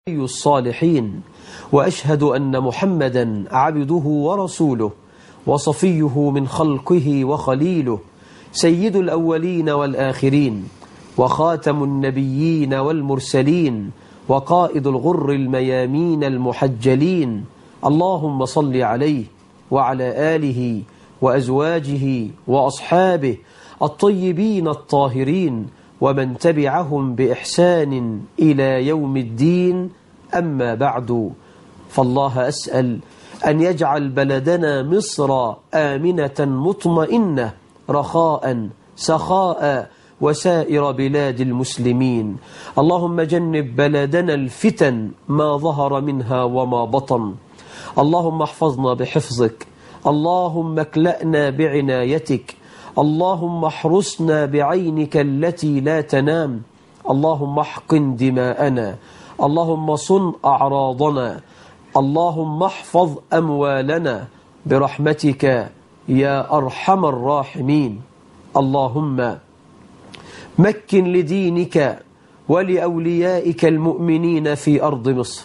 الصالحين، وأشهد أن محمدا عبده ورسوله وصفيه من خلقه وخليله، سيد الأولين والآخرين، وخاتم النبيين والمرسلين، وقائد الغر الميامين المحجلين. اللهم صل عليه وعلى آله وأزواجه وأصحابه الطيبين الطاهرين، ومن تبعهم بإحسان إلى يوم الدين. أما بعد، فالله أسأل أن يجعل بلدنا مصر آمنة مطمئنة رخاء سخاء وسائر بلاد المسلمين. اللهم جنب بلدنا الفتن ما ظهر منها وما بطن. اللهم احفظنا بحفظك، اللهم اكلأنا بعنايتك، اللهم احرسنا بعينك التي لا تنام، اللهم احقن دماءنا، اللهم صن أعراضنا، اللهم احفظ أموالنا برحمتك يا أرحم الراحمين. اللهم مكن لدينك ولأوليائك المؤمنين في أرض مصر.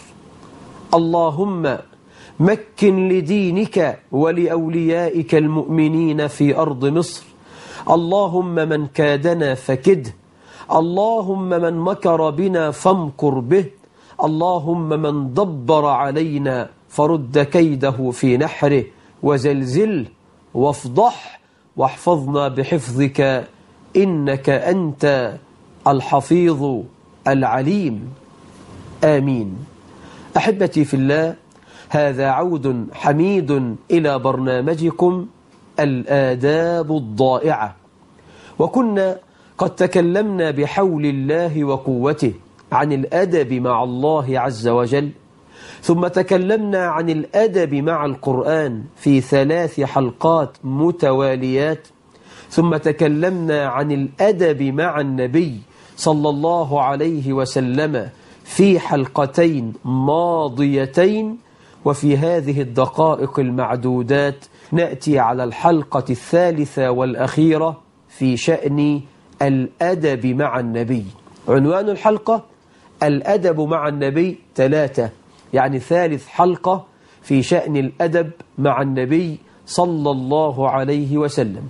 اللهم مكن لدينك ولأوليائك المؤمنين في أرض مصر. اللهم من كادنا فكده، اللهم من مكر بنا فامكر به، اللهم من دبر علينا فرد كيده في نحره، وزلزل وافضح، واحفظنا بحفظك إنك أنت الحفيظ العليم. آمين. أحبتي في الله، هذا عود حميد إلى برنامجكم الآداب الضائعة، وكنا قد تكلمنا بحول الله وقوته عن الأدب مع الله عز وجل، ثم تكلمنا عن الأدب مع القرآن في 3 حلقات متواليات، ثم تكلمنا عن الأدب مع النبي صلى الله عليه وسلم في حلقتين ماضيتين. وفي هذه الدقائق المعدودات نأتي على الحلقة 3 والأخيرة في شأن الأدب مع النبي. عنوان الحلقة الأدب مع النبي 3، يعني 3 حلقة في شأن الأدب مع النبي صلى الله عليه وسلم.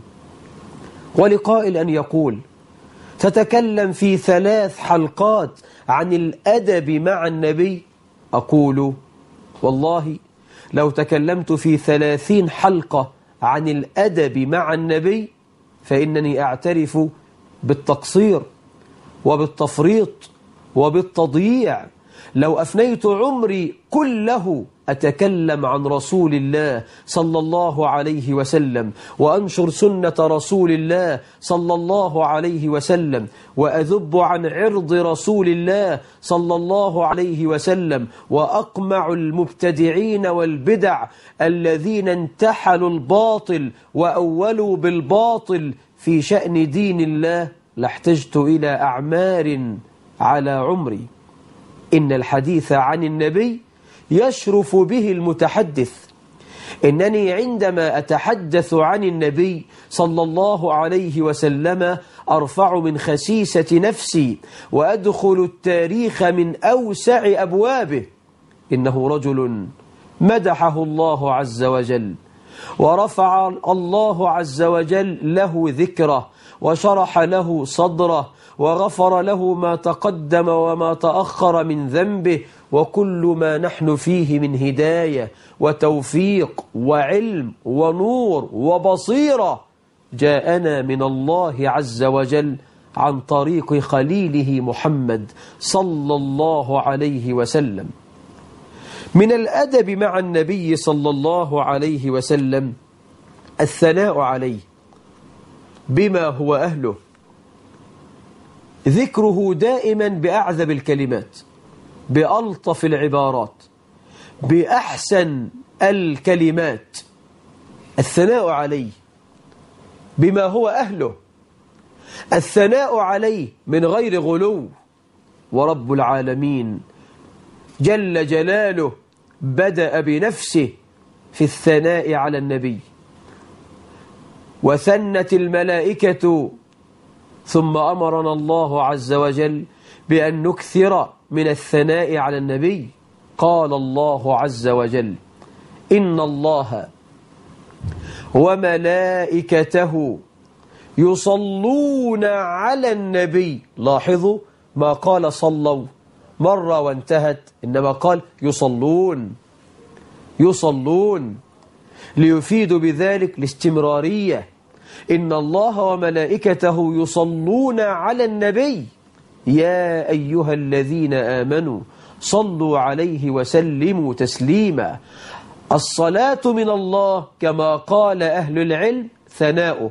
ولقائل أن يقول تتكلم في 3 حلقات عن الأدب مع النبي، أقول والله لو تكلمت في 30 حلقة عن الأدب مع النبي فإنني أعترف بالتقصير وبالتفريط وبالتضييع. لو أفنيت عمري كله أتكلم عن رسول الله صلى الله عليه وسلم، وأنشر سنة رسول الله صلى الله عليه وسلم، وأذب عن عرض رسول الله صلى الله عليه وسلم، وأقمع المبتدعين والبدع الذين انتحلوا الباطل وأولوا بالباطل في شأن دين الله، لاحتجت إلى أعمار على عمري. إن الحديث عن النبي يشرف به المتحدث. إنني عندما أتحدث عن النبي صلى الله عليه وسلم أرفع من خسيسة نفسي وأدخل التاريخ من أوسع أبوابه. إنه رجل مدحه الله عز وجل، ورفع الله عز وجل له ذكره، وشرح له صدره، وغفر له ما تقدم وما تأخر من ذنبه، وكل ما نحن فيه من هداية وتوفيق وعلم ونور وبصيرة جاءنا من الله عز وجل عن طريق خليله محمد صلى الله عليه وسلم. من الأدب مع النبي صلى الله عليه وسلم الثناء عليه بما هو أهله، ذكره دائما بأعذب الكلمات، بألطف العبارات، بأحسن الكلمات. الثناء عليه بما هو أهله، الثناء عليه من غير غلو. ورب العالمين جل جلاله بدأ بنفسه في الثناء على النبي، وثنت الملائكة، ثم أمرنا الله عز وجل بأن نكثر من الثناء على النبي. قال الله عز وجل: إن الله وملائكته يصلون على النبي. لاحظوا ما قال صلوا مرة وانتهت، إنما قال يصلون، يصلون، ليفيد بذلك الاستمرارية. إن الله وملائكته يصلون على النبي يا أيها الذين آمنوا صلوا عليه وسلموا تسليما. الصلاة من الله كما قال أهل العلم ثناؤه.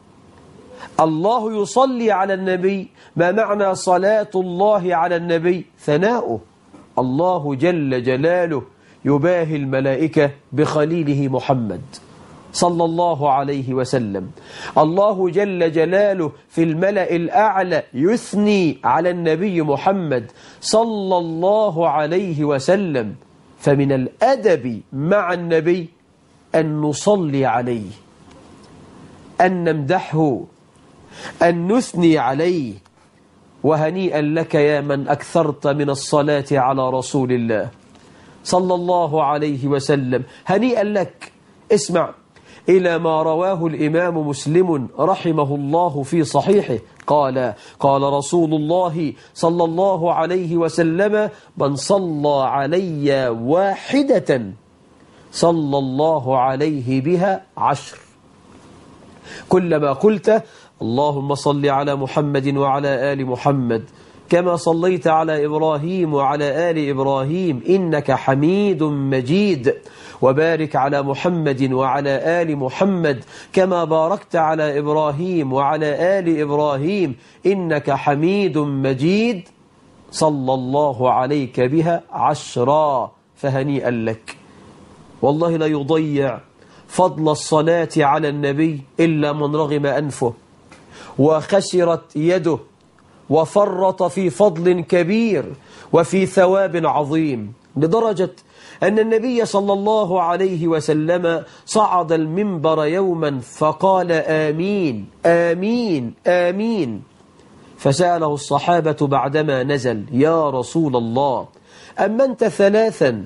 الله يصلي على النبي، ما معنى صلاة الله على النبي؟ ثناؤه. الله جل جلاله يباهي الملائكة بخليله محمد صلى الله عليه وسلم. الله جل جلاله في الملأ الأعلى يثني على النبي محمد صلى الله عليه وسلم. فمن الأدب مع النبي أن نصلي عليه، أن نمدحه، أن نثني عليه. وهنيئا لك يا من أكثرت من الصلاة على رسول الله صلى الله عليه وسلم. هنيئا لك. اسمع إلى ما رواه الإمام مسلم رحمه الله في صحيحه قال: قال رسول الله صلى الله عليه وسلم: من صلى علي واحدة صلى الله عليه بها 10. كلما قلت اللهم صل على محمد وعلى آل محمد كما صليت على إبراهيم وعلى آل إبراهيم إنك حميد مجيد، وبارك على محمد وعلى آل محمد كما باركت على إبراهيم وعلى آل إبراهيم إنك حميد مجيد، صلى الله عليك بها 10. فهنيئا لك. والله لا يضيع فضل الصلاة على النبي إلا من رغم أنفه وخسرت يده وفرط في فضل كبير وفي ثواب عظيم، لدرجة أن النبي صلى الله عليه وسلم صعد المنبر يوما فقال: آمين آمين آمين. فسأله الصحابة بعدما نزل: يا رسول الله أمنت 3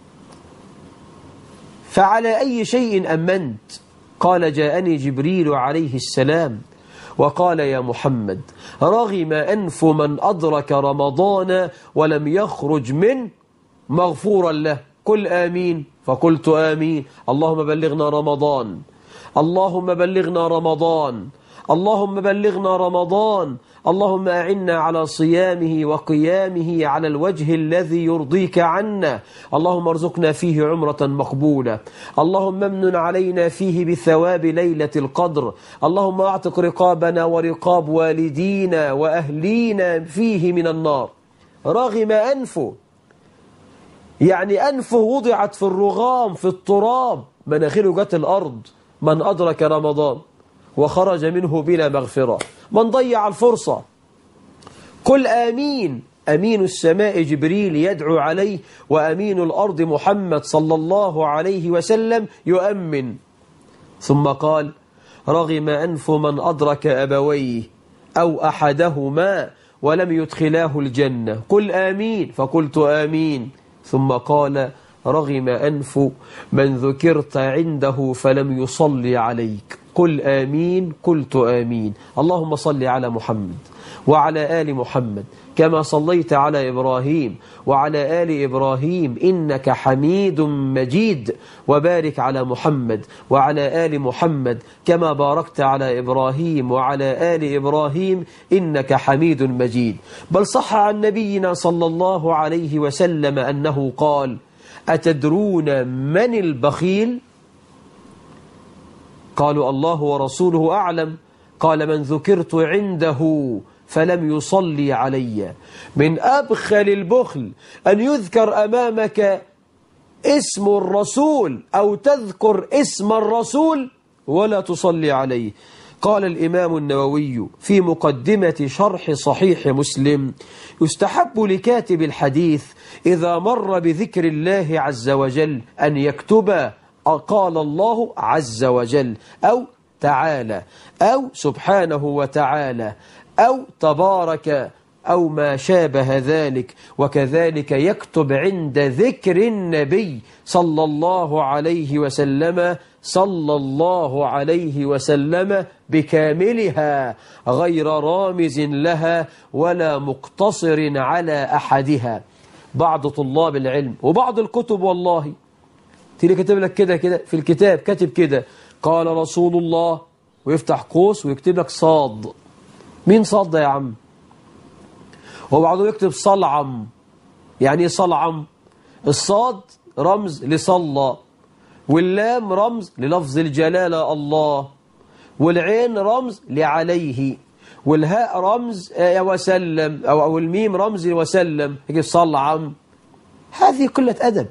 فعلى أي شيء أمنت؟ قال: جاءني جبريل عليه السلام وقال: يا محمد رغم أنف من أدرك رمضان ولم يخرج منه مغفورا له. قل آمين. فقلت آمين. اللهم بلغنا رمضان، اللهم بلغنا رمضان، اللهم بلغنا رمضان، اللهم أعنا على صيامه وقيامه على الوجه الذي يرضيك عنا، اللهم ارزقنا فيه عمرة مقبولة، اللهم امن علينا فيه بثواب ليلة القدر، اللهم اعتق رقابنا ورقاب والدينا وأهلينا فيه من النار. رغم أنفه، يعني أنفه وضعت في الرغام في التراب، مناخيره جت الأرض. من أدرك رمضان وخرج منه بلا مغفرة، من ضيع الفرصة. قل آمين. أمين السماء جبريل يدعو عليه، وأمين الأرض محمد صلى الله عليه وسلم يؤمن. ثم قال: رغم أنف من أدرك أبويه أو أحدهما ولم يدخلاه الجنة. قل آمين. فقلت آمين. ثم قال: رغم أنف من ذكرت عنده فلم يصلي عليك. قل آمين. قلت آمين. اللهم صل على محمد وعلى آل محمد كما صليت على إبراهيم وعلى آل إبراهيم إنك حميد مجيد، وبارك على محمد وعلى آل محمد كما باركت على إبراهيم وعلى آل إبراهيم إنك حميد مجيد. بل صح عن نبينا صلى الله عليه وسلم أنه قال: أتدرون من البخيل؟ قالوا: الله ورسوله أعلم. قال: من ذكرت عنده فلم يصلي علي. من أبخل البخل أن يذكر أمامك اسم الرسول أو تذكر اسم الرسول ولا تصلي عليه. قال الإمام النووي في مقدمة شرح صحيح مسلم: يستحب لكاتب الحديث إذا مر بذكر الله عز وجل أن يكتب قال الله عز وجل أو تعالى أو سبحانه وتعالى أو تبارك أو ما شابه ذلك. وكذلك يكتب عند ذكر النبي صلى الله عليه وسلم بكاملها غير رامز لها ولا مقتصر على أحدها. بعض طلاب العلم وبعض الكتب والله تيجي كاتب لك كده في الكتاب، كاتب كده قال رسول الله ويفتح قوس ويكتب لك صاد. مين صاد ده يا عم؟ وبعضهم يكتب صلعم. يعني ايه صلعم؟ الصاد رمز لصلى، واللام رمز للفظ الجلالة الله، والعين رمز لعليه، والهاء رمز وسلم أو الميم رمز وسلم. يجي صلعم. هذه قلة أدب.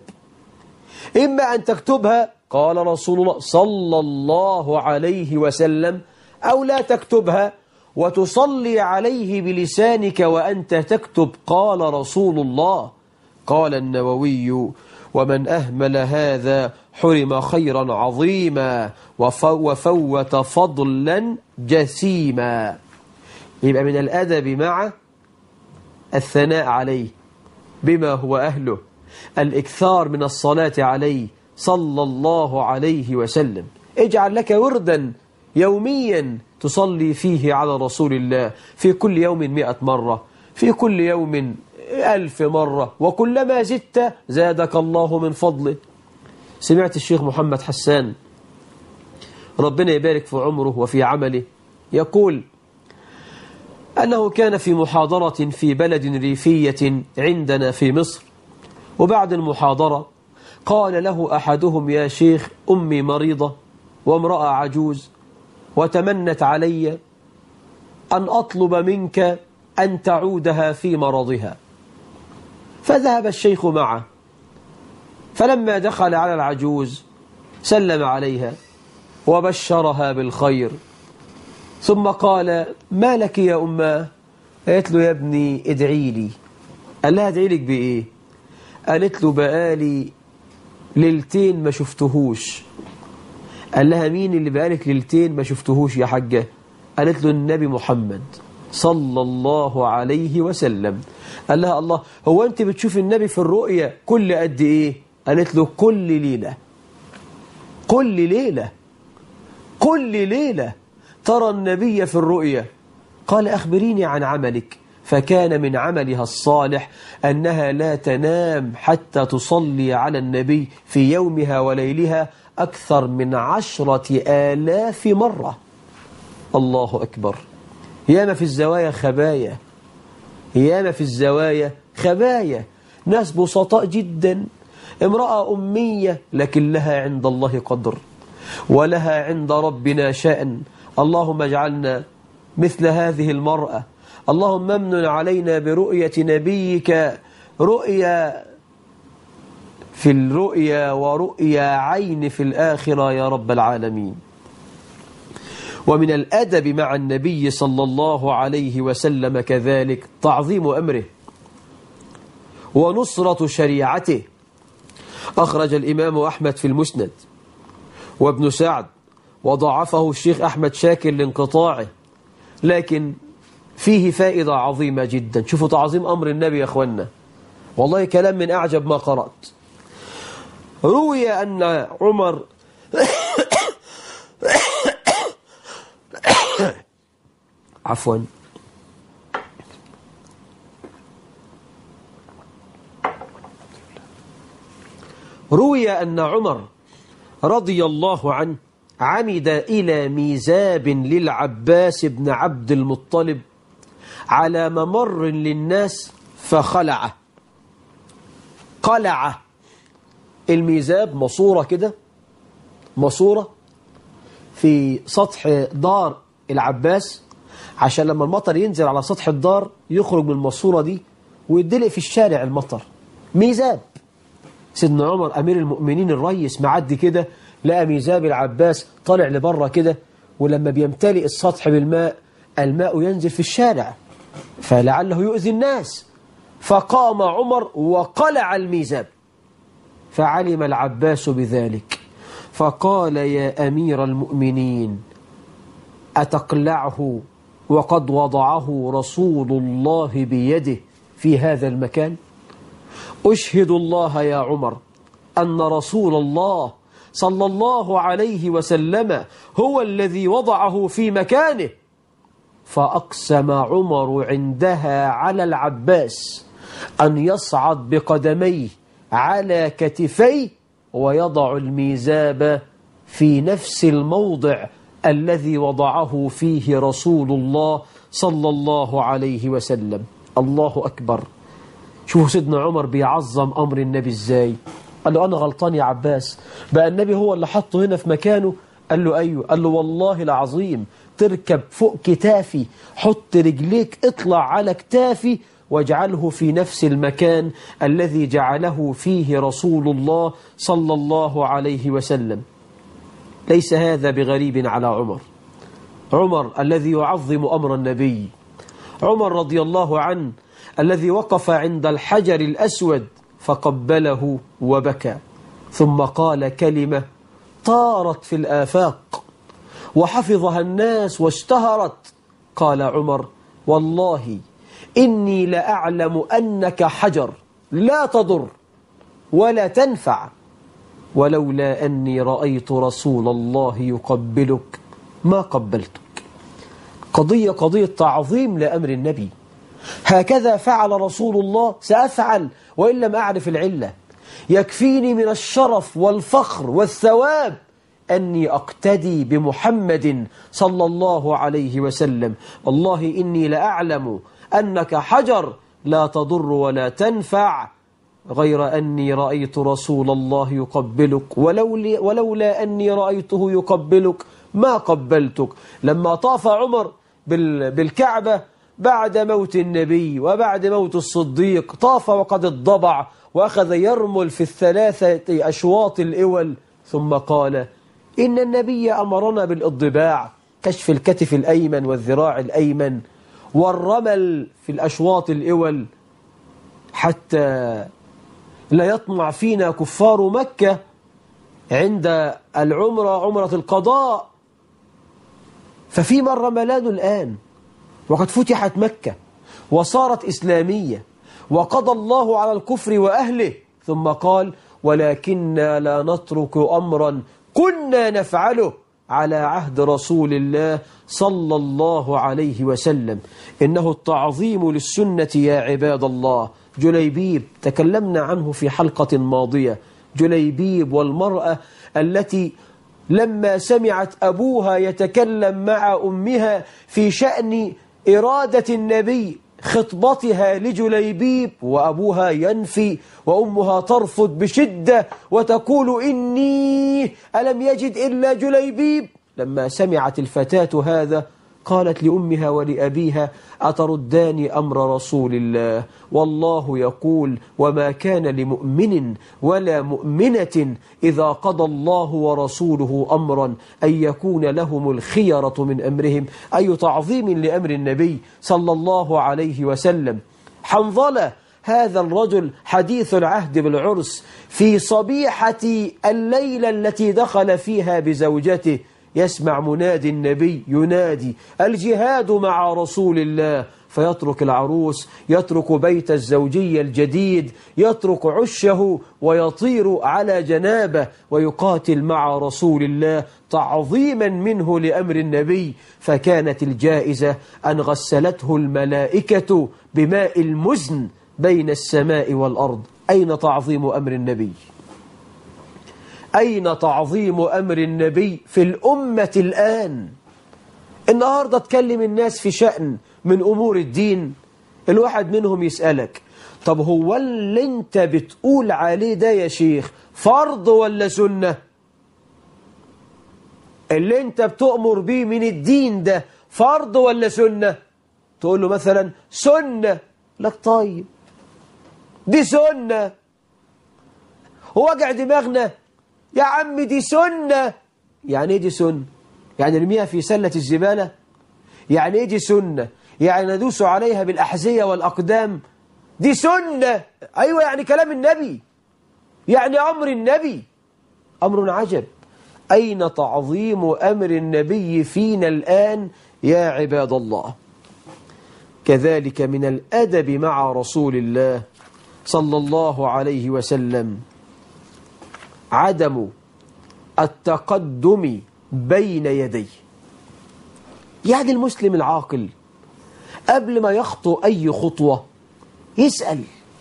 إما أن تكتبها قال رسول الله صلى الله عليه وسلم، أو لا تكتبها وتصلي عليه بلسانك وأنت تكتب قال رسول الله. قال النووي ومن أهمل هذا حرم خيرا عظيما وفوت فضلا جسيما. يبقى من الأدب مع الثناء عليه بما هو أهله الإكثار من الصلاة عليه صلى الله عليه وسلم. اجعل لك وردا يوميا تصلي فيه على رسول الله، في كل يوم 100 مرة، في كل يوم 1000 مرة، وكلما زدت زادك الله من فضله. سمعت الشيخ محمد حسان ربنا يبارك في عمره وفي عمله يقول أنه كان في محاضرة في بلد ريفية عندنا في مصر، وبعد المحاضرة قال له أحدهم يا شيخ أمي مريضة وامرأة عجوز وتمنت علي أن أطلب منك أن تعودها في مرضها. فذهب الشيخ معه، فلما دخل على العجوز سلم عليها وبشرها بالخير، ثم قال ما لك يا أماه؟ قالت له يا ابني ادعي لي. قال لها ادعي لك بإيه؟ قالت له بقالي ليلتين ما شفتهوش. قال لها مين اللي بقالك ليلتين ما شفتهوش يا حاجة؟ قالت له النبي محمد صلى الله عليه وسلم. قال لها الله، هو أنت بتشوف النبي في الرؤية كل قد إيه؟ قالت له كل ليلة. كل ليلة، كل ليلة ترى النبي في الرؤية. قال أخبريني عن عملك. فكان من عملها الصالح أنها لا تنام حتى تصلي على النبي في يومها وليلها أكثر من 10,000 مرة. الله أكبر. ياما في الزوايا خبايا، ياما في الزوايا خبايا، ناس بسطاء جدا، امرأة أمية لكن لها عند الله قدر ولها عند ربنا شأن. اللهم اجعلنا مثل هذه المرأة. اللهم امن علينا برؤية نبيك، رؤيا في الرؤيا ورؤيا عين في الآخرة يا رب العالمين. ومن الأدب مع النبي صلى الله عليه وسلم كذلك تعظيم أمره ونصرة شريعته. أخرج الإمام أحمد في المسند وابن سعد وضعفه الشيخ أحمد شاكر لانقطاعه، لكن فيه فائدة عظيمة جدا. شوفوا تعظيم أمر النبي يا أخوانا، والله كلام من أعجب ما قرأت. روي أن عمر عفوا روي أن عمر رضي الله عنه عمد إلى ميزاب للعباس بن عبد المطلب على ممر للناس فخلعه. قلعه. الميزاب ماسورة كده، ماسورة في سطح دار العباس عشان لما المطر ينزل على سطح الدار يخرج من الماسورة دي ويدلق في الشارع المطر. ميزاب. سيدنا عمر أمير المؤمنين الريس معدي كده لقى ميزاب العباس طالع لبره كده، ولما بيمتلئ السطح بالماء الماء ينزل في الشارع فلعله يؤذي الناس. فقام عمر وقلع الميزاب، فعلم العباس بذلك فقال يا أمير المؤمنين أتقلعه وقد وضعه رسول الله بيده في هذا المكان؟ أشهد الله يا عمر أن رسول الله صلى الله عليه وسلم هو الذي وضعه في مكانه. فأقسم عمر عندها على العباس أن يصعد بقدميه على كتفيه ويضع الميزاب في نفس الموضع الذي وضعه فيه رسول الله صلى الله عليه وسلم. الله أكبر. شوفوا سيدنا عمر بيعظم أمر النبي إزاي. قال له أنا غلطان يا عباس، بقى النبي هو اللي حطه هنا في مكانه؟ قال له أيوه. قال له والله العظيم تركب فوق كتافي، حط رجليك اطلع على كتافي واجعله في نفس المكان الذي جعله فيه رسول الله صلى الله عليه وسلم. ليس هذا بغريب على عمر. عمر الذي يعظم أمر النبي، عمر رضي الله عنه الذي وقف عند الحجر الأسود فقبله وبكى، ثم قال كلمة طارت في الآفاق وحفظها الناس واشتهرت. قال عمر والله إني لأعلم أنك حجر لا تضر ولا تنفع، ولولا أني رأيت رسول الله يقبلك ما قبلتك. قضية تعظيم لأمر النبي. هكذا فعل رسول الله، سأفعل وإن لم أعرف العلة. يكفيني من الشرف والفخر والثواب أني أقتدي بمحمد صلى الله عليه وسلم. والله إني لأعلم أنك حجر لا تضر ولا تنفع، غير أني رأيت رسول الله يقبلك، ولولا أني رأيته يقبلك ما قبلتك. لما طاف عمر بالكعبة بعد موت النبي وبعد موت الصديق، طاف وقد الضبع وأخذ يرمل في الثلاثة أشواط الإول، ثم قال إن النبي أمرنا بالإضباع، كشف الكتف الأيمن والذراع الأيمن والرمل في الأشواط الإول، حتى لا يطمع فينا كفار مكة عند العمرة، عمرة القضاء. ففيما الرملان الآن وقد فتحت مكة وصارت إسلامية وقضى الله على الكفر وأهله، ثم قال ولكننا لا نترك أمرا كنا نفعله على عهد رسول الله صلى الله عليه وسلم. إنه التعظيم للسنة يا عباد الله. جليبيب تكلمنا عنه في حلقة ماضية، جليبيب والمرأة التي لما سمعت أبوها يتكلم مع أمها في شأن إرادة النبي خطبتها لجليبيب وأبوها ينفي وأمها ترفض بشدة وتقول إني ألم يجد إلا جليبيب، لما سمعت الفتاة هذا قالت لأمها ولأبيها أتردان أمر رسول الله؟ والله يقول وما كان لمؤمن ولا مؤمنة إذا قضى الله ورسوله أمرا أن يكون لهم الخيرة من أمرهم. أي تعظيم لأمر النبي صلى الله عليه وسلم. حنظلة هذا الرجل حديث العهد بالعرس، في صبيحة الليلة التي دخل فيها بزوجته يسمع منادي النبي ينادي الجهاد مع رسول الله، فيترك العروس، يترك بيت الزوجية الجديد، يترك عشه ويطير على جنابه ويقاتل مع رسول الله تعظيما منه لأمر النبي. فكانت الجائزة أن غسلته الملائكة بماء المزن بين السماء والأرض. أين تعظيم أمر النبي؟ أين تعظيم أمر النبي في الأمة الآن؟ النهاردة تكلم الناس في شأن من أمور الدين، الواحد منهم يسألك طب هو اللي انت بتقول عليه ده يا شيخ فرض ولا سنة؟ اللي انت بتؤمر بيه من الدين ده فرض ولا سنة؟ تقول له مثلا سنة، لك طيب دي سنة، ووجع دماغنا يا عم دي سنة. يعني ايه دي سنة؟ يعني نرميها في سلة الزبالة؟ يعني ايه دي سنة؟ يعني ندوس عليها بالأحذية والأقدام؟ دي سنة. أيوة يعني كلام النبي، يعني أمر النبي. أمر عجب. أين تعظيم أمر النبي فينا الآن يا عباد الله؟ كذلك من الأدب مع رسول الله صلى الله عليه وسلم عدم التقدم بين يديه. يعني المسلم العاقل قبل ما يخطو أي خطوة يسأل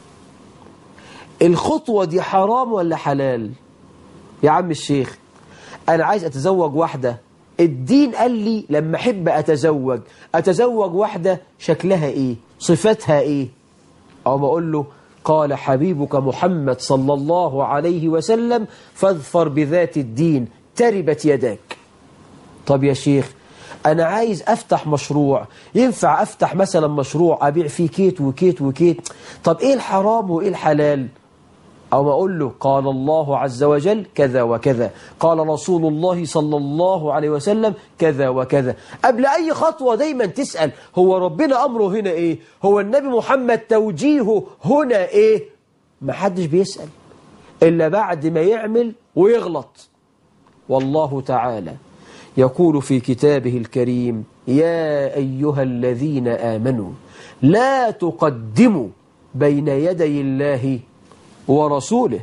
الخطوة دي حرام ولا حلال؟ يا عم الشيخ أنا عايز أتزوج واحدة، الدين قال لي لما أحب أتزوج واحدة شكلها إيه؟ صفتها إيه؟ أو ما أقول له قال حبيبك محمد صلى الله عليه وسلم فاظفر بذات الدين تربت يداك. طب يا شيخ أنا عايز أفتح مشروع، ينفع أفتح مثلا مشروع أبيع فيه كيت وكيت وكيت، طب إيه الحرام وإيه الحلال؟ أو ما أقول له قال الله عز وجل كذا وكذا، قال رسول الله صلى الله عليه وسلم كذا وكذا. قبل أي خطوة دايما تسأل هو ربنا أمره هنا إيه؟ هو النبي محمد توجيهه هنا إيه؟ ما حدش بيسأل إلا بعد ما يعمل ويغلط. والله تعالى يقول في كتابه الكريم يا أيها الذين آمنوا لا تقدموا بين يدي الله ورسوله،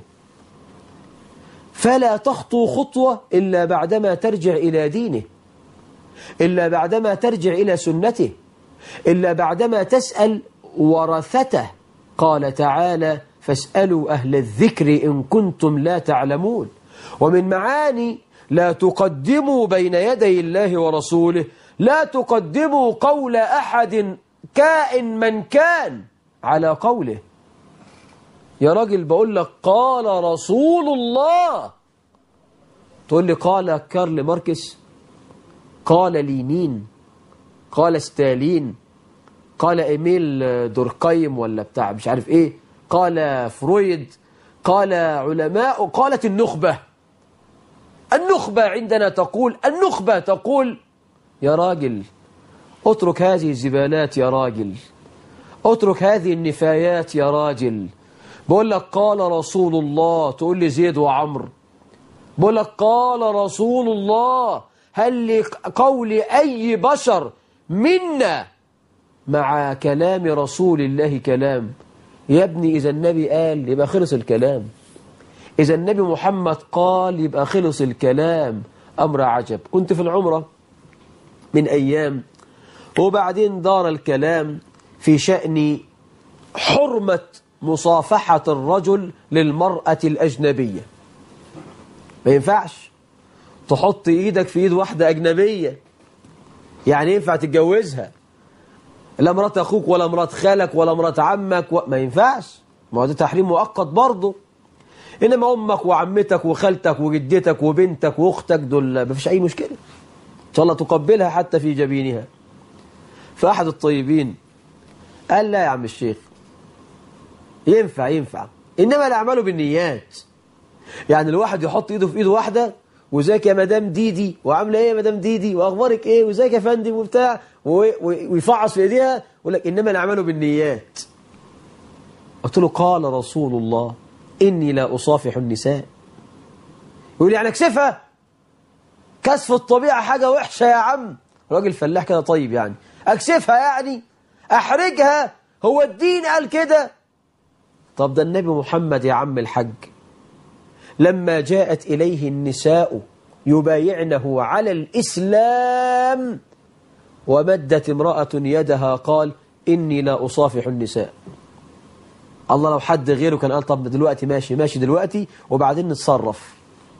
فلا تخطو خطوة إلا بعدما ترجع إلى دينه، إلا بعدما ترجع إلى سنته، إلا بعدما تسأل ورثته. قال تعالى فاسألوا أهل الذكر إن كنتم لا تعلمون. ومن معاني لا تقدموا بين يدي الله ورسوله لا تقدموا قول أحد كائن من كان على قوله. يا راجل بقول لك قال رسول الله، تقول لي قال كارل ماركس، قال لينين، قال ستالين، قال إيميل دوركايم ولا بتاع مش عارف إيه، قال فرويد، قال علماء، قالت النخبة. النخبة عندنا تقول، النخبة تقول. يا راجل اترك هذه الزبالات يا راجل، اترك هذه النفايات يا راجل. بقول لك قال رسول الله تقول لي زيد وعمر، بقول لك قال رسول الله، هل لقول أي بشر منا مع كلام رسول الله كلام؟ يا ابني إذا النبي قال يبقى خلص الكلام، إذا النبي محمد قال يبقى خلص الكلام. أمر عجب. كنت في العمرة من أيام وبعدين دار الكلام في شأن حرمة مصافحة الرجل للمرأة الأجنبية. ما ينفعش تحط إيدك في إيد واحدة أجنبية، يعني ينفع تتجوزها؟ لا مرات أخوك ولا مرات خالك ولا مرات عمك ما ينفعش، ما هو ده تحريم مؤقت برضه. إنما أمك وعمتك وخالتك وجدتك وبنتك وأختك دول ما فيش أي مشكلة، إن شاء الله تقبلها حتى في جبينها. فأحد الطيبين قال لا يا عم الشيخ ينفع، إنما الأعمال بالنيات. يعني الواحد يحط إيده في إيد واحدة وزيك يا مدام ديدي، وعاملة إيه يا مدام ديدي، وأخبارك إيه، وزيك يا فندم وبتاع، ويفعص في إيديها ويقول لك إنما الأعمال بالنيات. قلت له قال رسول الله إني لا أصافح النساء. يقول يعني أكسفها؟ كسف الطبيعة حاجة وحشة يا عم. راجل فلاح كده طيب، يعني أكسفها يعني أحرجها؟ هو الدين قال كده؟ طب ده النبي محمد يا عم الحج لما جاءت إليه النساء يبايعنه على الإسلام ومدت امرأة يدها قال إني لا أصافح النساء. الله لو حد غيره كان قال طب دلوقتي ماشي دلوقتي وبعدين نتصرف.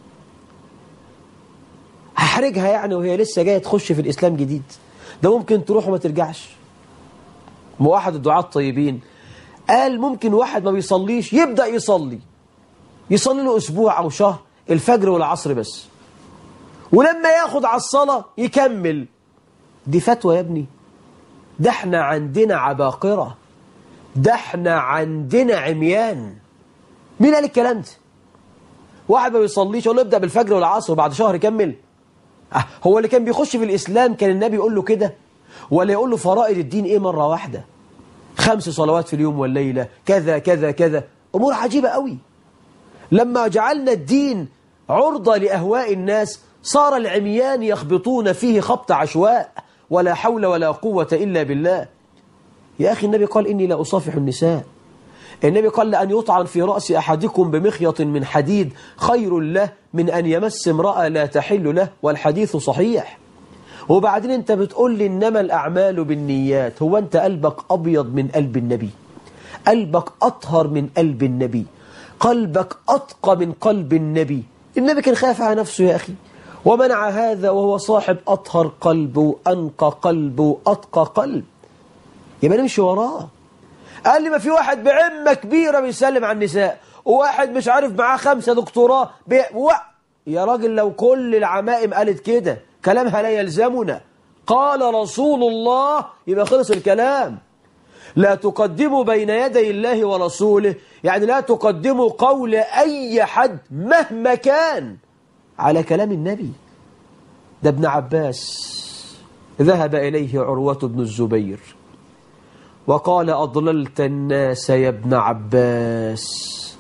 هحرجها يعني وهي لسه جاية تخش في الإسلام جديد؟ ده ممكن تروح وما ترجعش. واحد الدعاة الطيبين قال ممكن واحد ما بيصليش يبدأ يصلي له أسبوع أو شهر الفجر والعصر بس، ولما ياخد على الصلاة يكمل. دي فتوى يا ابني؟ ده احنا عندنا عباقرة، ده احنا عندنا عميان. مين قال الكلام ده؟ واحد ما بيصليش يقول له ابدأ بالفجر والعصر وبعد شهر يكمل؟ هو اللي كان بيخش في الإسلام كان النبي يقول له كده؟ ولا يقول له فرائض الدين ايه مرة واحدة؟ 5 صلوات في اليوم والليلة، كذا كذا كذا، أمور عجيبة قوي. لما جعلنا الدين عرضة لأهواء الناس صار العميان يخبطون فيه خبط عشواء، ولا حول ولا قوة إلا بالله. يا أخي النبي قال إني لا أصافح النساء. النبي قال لأن يطعن في رأس أحدكم بمخيط من حديد خير له من أن يمس امرأة لا تحل له، والحديث صحيح. وبعدين أنت بتقول لي إنما الأعمال بالنيات. هو أنت قلبك أبيض من قلب النبي؟ قلبك أطهر من قلب النبي؟ قلبك أتقى من قلب النبي؟ النبي كان خاف على نفسه يا أخي ومنع هذا، وهو صاحب أطهر قلب وأنقى قلب وأتقى قلب. يبقى نمشي وراه. قال لي ما في واحد بعمة كبيرة بيسلم على النساء، وواحد مش عارف معاه 5 دكتوراه يا راجل لو كل العمائم قالت كده كلامها لا يلزمنا. قال رسول الله، يبقى خلص الكلام. لا تقدموا بين يدي الله ورسوله، يعني لا تقدموا قول أي حد مهما كان على كلام النبي. ده ابن عباس ذهب إليه عروة بن الزبير وقال أضللت الناس يا ابن عباس،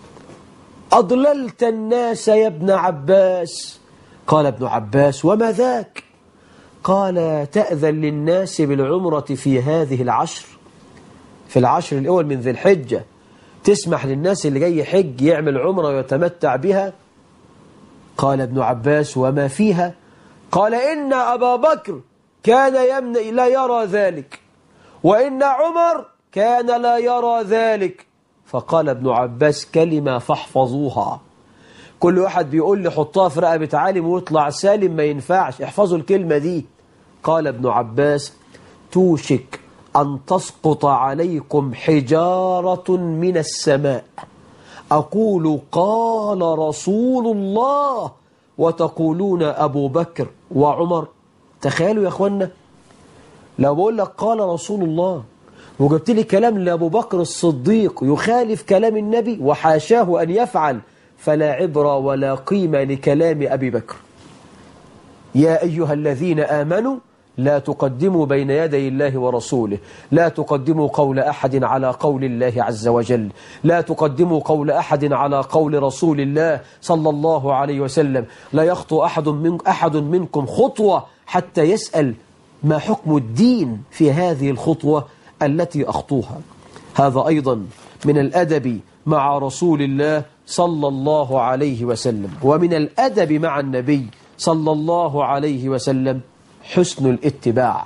أضللت الناس يا ابن عباس. قال ابن عباس وما ذاك؟ قال تأذن للناس بالعمرة في هذه العشر، في العشر الأول من ذي الحجة، تسمح للناس اللي جاي حج يعمل عمرة ويتمتع بها؟ قال ابن عباس وما فيها؟ قال إن أبا بكر كان لا يرى ذلك، وإن عمر كان لا يرى ذلك. فقال ابن عباس كلمة فاحفظوها. كل واحد بيقول لي حطها في رقبة عالم ويطلع سالم، ما ينفعش، احفظوا الكلمة دي. قال ابن عباس توشك أن تسقط عليكم حجارة من السماء، أقول قال رسول الله وتقولون أبو بكر وعمر. تخيلوا يا أخوانا لو بقول لك قال رسول الله وجبت لي كلام لأبو بكر الصديق يخالف كلام النبي وحاشاه أن يفعل، فلا عبرة ولا قيمة لكلام أبي بكر. يا أيها الذين آمنوا لا تقدموا بين يدي الله ورسوله، لا تقدموا قول أحد على قول الله عز وجل، لا تقدموا قول أحد على قول رسول الله صلى الله عليه وسلم. لا يخطو أحد منكم خطوة حتى يسأل ما حكم الدين في هذه الخطوة التي أخطوها. هذا أيضا من الأدب مع رسول الله صلى الله عليه وسلم. ومن الأدب مع النبي صلى الله عليه وسلم حسن الاتباع.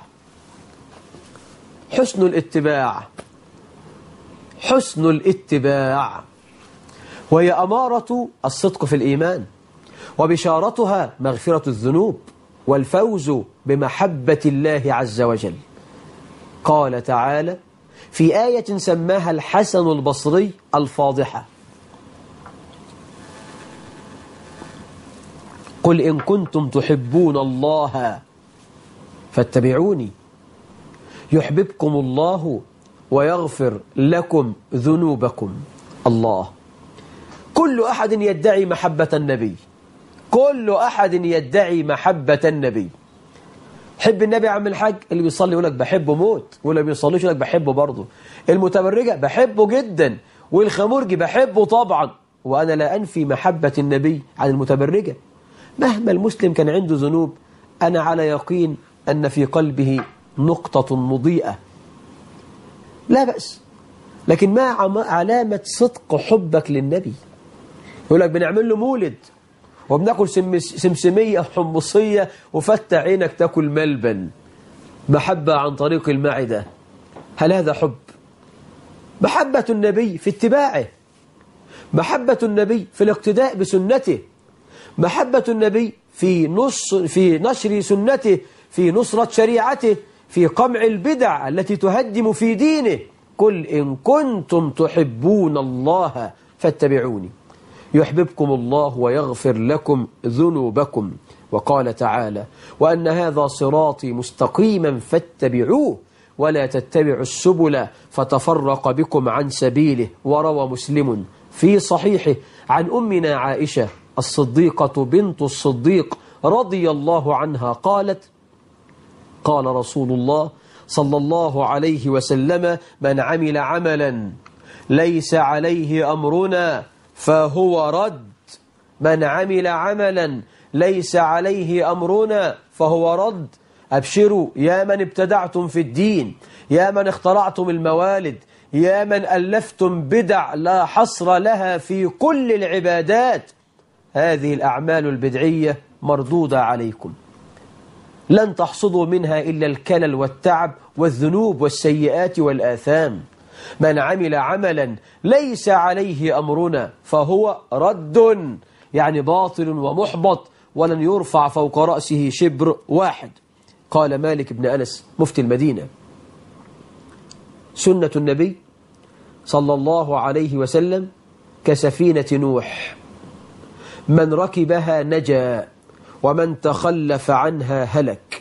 حسن الاتباع، حسن الاتباع، وهي أمارة الصدق في الإيمان، وبشارتها مغفرة الذنوب والفوز بمحبة الله عز وجل. قال تعالى في آية سماها الحسن البصري الفاضحة: قل إن كنتم تحبون الله فاتبعوني يحببكم الله ويغفر لكم ذنوبكم. الله. كل أحد يدعي محبة النبي، كل أحد يدعي محبة النبي. حب النبي يا عم الحاج، اللي بيصلي يقول لك بحبه موت، واللي بيصليش يقول لك بحبه برضه. المتبرجة بحبه جدا، والخمرجي بحبه طبعا. وأنا لا أنفي محبة النبي عن المتبرجة. مهما المسلم كان عنده ذنوب، أنا على يقين أن في قلبه نقطة مضيئة لا بأس. لكن ما علامة صدق حبك للنبي؟ يقول لك بنعمل له مولد وبناكل سمسمية وحمصية وفتح عينك تاكل ملبن. محبة عن طريق المعدة، هل هذا حب؟ محبة النبي في اتباعه، محبة النبي في الاقتداء بسنته، محبة النبي في نشر سنته، في نصرة شريعته، في قمع البدع التي تهدم في دينه. قل إن كنتم تحبون الله فاتبعوني يحببكم الله ويغفر لكم ذنوبكم. وقال تعالى وأن هذا صراطي مستقيما فاتبعوه ولا تتبعوا السبل فتفرق بكم عن سبيله. وروى مسلم في صحيحه عن أمنا عائشة الصديقة بنت الصديق رضي الله عنها قالت: قال رسول الله صلى الله عليه وسلم: من عمل عملا ليس عليه أمرنا فهو رد. من عمل عملا ليس عليه أمرنا فهو رد، أبشروا يا من ابتدعتم في الدين، يا من اخترعتم الموالد، يا من ألفتم بدع لا حصر لها في كل العبادات، هذه الأعمال البدعية مردودة عليكم، لن تحصدوا منها إلا الكلل والتعب والذنوب والسيئات والآثام. من عمل عملا ليس عليه أمرنا فهو رد، يعني باطل ومحبط ولن يرفع فوق رأسه شبر واحد. قال مالك بن أنس مفتي المدينة: سنة النبي صلى الله عليه وسلم كسفينة نوح، من ركبها نجا ومن تخلف عنها هلك.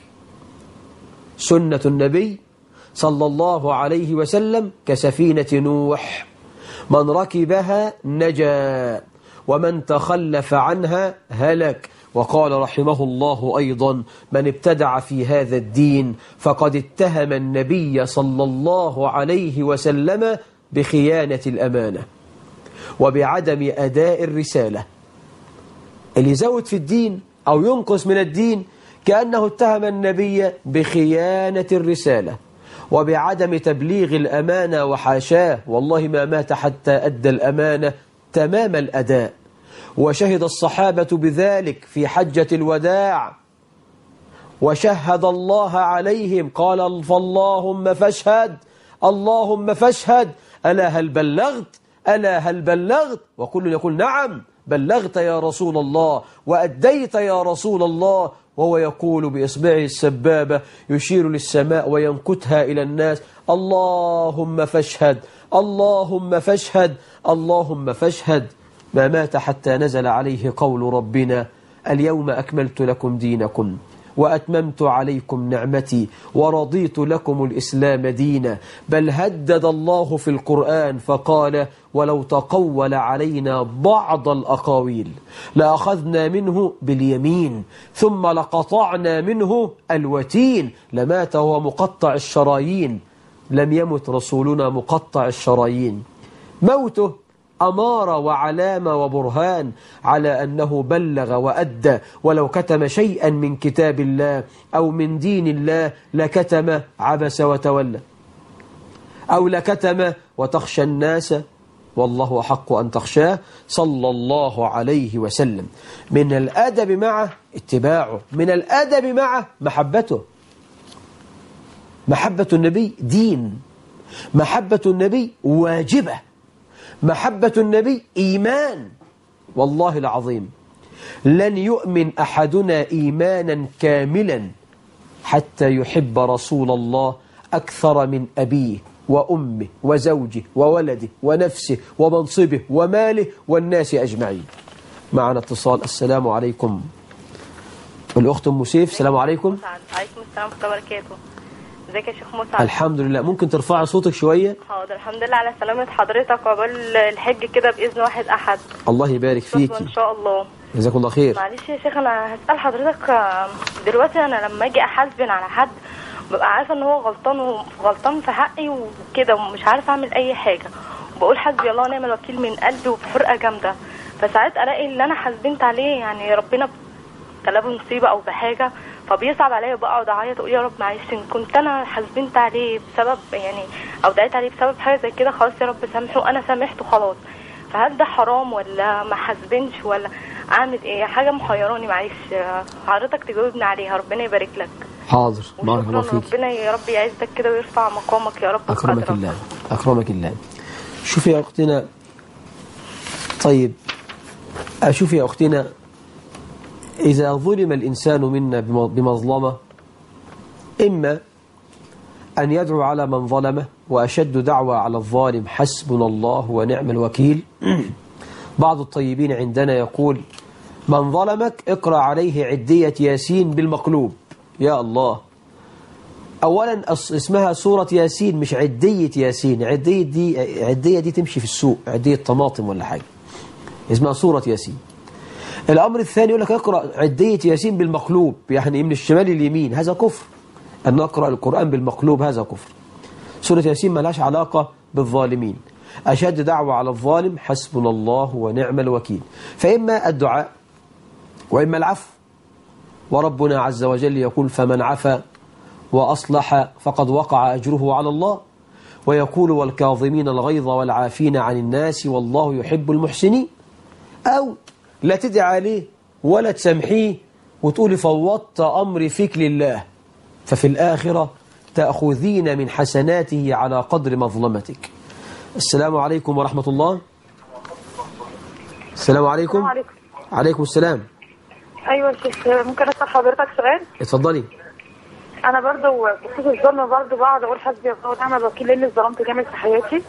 سنة النبي صلى الله عليه وسلم كسفينة نوح، من ركبها نجا ومن تخلف عنها هلك. وقال رحمه الله أيضا: من ابتدع في هذا الدين فقد اتهم النبي صلى الله عليه وسلم بخيانة الأمانة وبعدم أداء الرسالة. اللي يزود في الدين أو ينقص من الدين كأنه اتهم النبي بخيانة الرسالة وبعدم تبليغ الأمانة، وحاشاه، والله ما مات حتى أدى الأمانة تمام الأداء. وشهد الصحابة بذلك في حجة الوداع، وشهد الله عليهم، قال: فاللهم فاشهد، اللهم فاشهد، ألا هل بلغت، ألا هل بلغت؟ وكل يقول: نعم بلغت يا رسول الله وأديت يا رسول الله، وهو يقول بإصبعه السبابة يشير للسماء وينكتها إلى الناس: اللهم فاشهد، اللهم فاشهد، اللهم فاشهد. ما مات حتى نزل عليه قول ربنا: اليوم أكملت لكم دينكم وأتممت عليكم نعمتي ورضيت لكم الإسلام دينا. بل هدد الله في القرآن فقال: ولو تقول علينا بعض الأقاويل لأخذنا منه باليمين ثم لقطعنا منه الوتين. لمات هو مقطع الشرايين، لم يمت رسولنا مقطع الشرايين. موته أمارة وعلامة وبرهان على أنه بلغ وأدى، ولو كتم شيئا من كتاب الله أو من دين الله لكتم عبس وتولى، أو لكتم وتخشى الناس والله أحق أن تخشاه صلى الله عليه وسلم. من الأدب معه اتباعه، من الأدب معه محبته. محبة النبي دين، محبة النبي واجبة، محبة النبي إيمان. والله العظيم لن يؤمن أحدنا إيمانا كاملا حتى يحب رسول الله أكثر من أبيه وأمه وزوجه وولده ونفسه ومنصبه وماله والناس أجمعين. معنا اتصال. السلام عليكم. الأخت أم سيف. السلام عليكم. عليكم السلام ورحمة الله وبركاته. ازيك يا شيخ مسعد؟ الحمد لله. ممكن ترفعي صوتك شوية؟ حاضر. الحمد لله على سلامة حضرتك، وقبل الحج كده بإذن واحد أحد. الله يبارك فيكي إن شاء الله. جزاكم الله خير. معلش يا شيخ، أنا هسأل حضرتك دلوقتي. أنا لما أجي أحاسبن على حد ببقى عارفة إن هو غلطان في حقي وكده، ومش عارفة أعمل أي حاجة، وبقول حسبي الله ونعم الوكيل من قلبي وبحرقة جامدة. فساعات ألاقي اللي أنا حاسبنت عليه يعني ربنا ابتلاه بمصيبة أو بحاجة، فبيصعب عليا، بقعد اعيط واقول يا رب معلش ان كنت انا حاسبنت عليه بسبب يعني او دعيت عليه بسبب حاجه زي كده، خلاص يا رب سامحه، انا سامحته خلاص. فهل ده حرام ولا ما حاسبنش ولا اعمل ايه؟ حاجه محيراني، معلش حضرتك تجاوبني عليها. ربنا يبارك لك. حاضر. بارك الله فيك. ربنا يا رب يعزك كده ويرفع مقامك يا رب. اكرمك الله، اكرمك الله. شوفي يا اختنا، طيب اشوفي يا اختنا، إذا ظلم الإنسان منا بمظلمة، إما أن يدعو على من ظلمه، وأشد دعوة على الظالم حسبنا الله ونعم الوكيل. بعض الطيبين عندنا يقول: من ظلمك اقرأ عليه عدية ياسين بالمقلوب. يا الله، أولا اسمها سورة ياسين مش عدية ياسين. عدية دي تمشي في السوق، عدية طماطم ولا حاجة، اسمها سورة ياسين. الأمر الثاني يقول لك اقرأ عدية ياسين بالمقلوب، يعني من الشمال لليمين، هذا كفر. أن نقرأ القرآن بالمقلوب هذا كفر. سورة ياسين ما لهاش علاقة بالظالمين. أشد دعوة على الظالم حسبنا الله ونعم الوكيل. فإما الدعاء وإما العفو، وربنا عز وجل يقول: فمن عفا وأصلح فقد وقع أجره على الله. ويقول والكاظمين الغيظ والعافين عن الناس والله يحب المحسنين. أو لا تدعي عليه ولا تسامحيه وتقولي فوضت أمري فيك لله، ففي الآخرة تأخذين من حسناته على قدر مظلمتك. السلام عليكم ورحمة الله. السلام عليكم. السلام عليكم. عليكم السلام. ايوه يا شيخ، ممكن اسال حضرتك سؤال؟ اتفضلي. انا برضو بخصوص الظلم برضو بقعد اقول حسبي الله ونعم الوكيل لاني اتظلمت جامد في حياتي.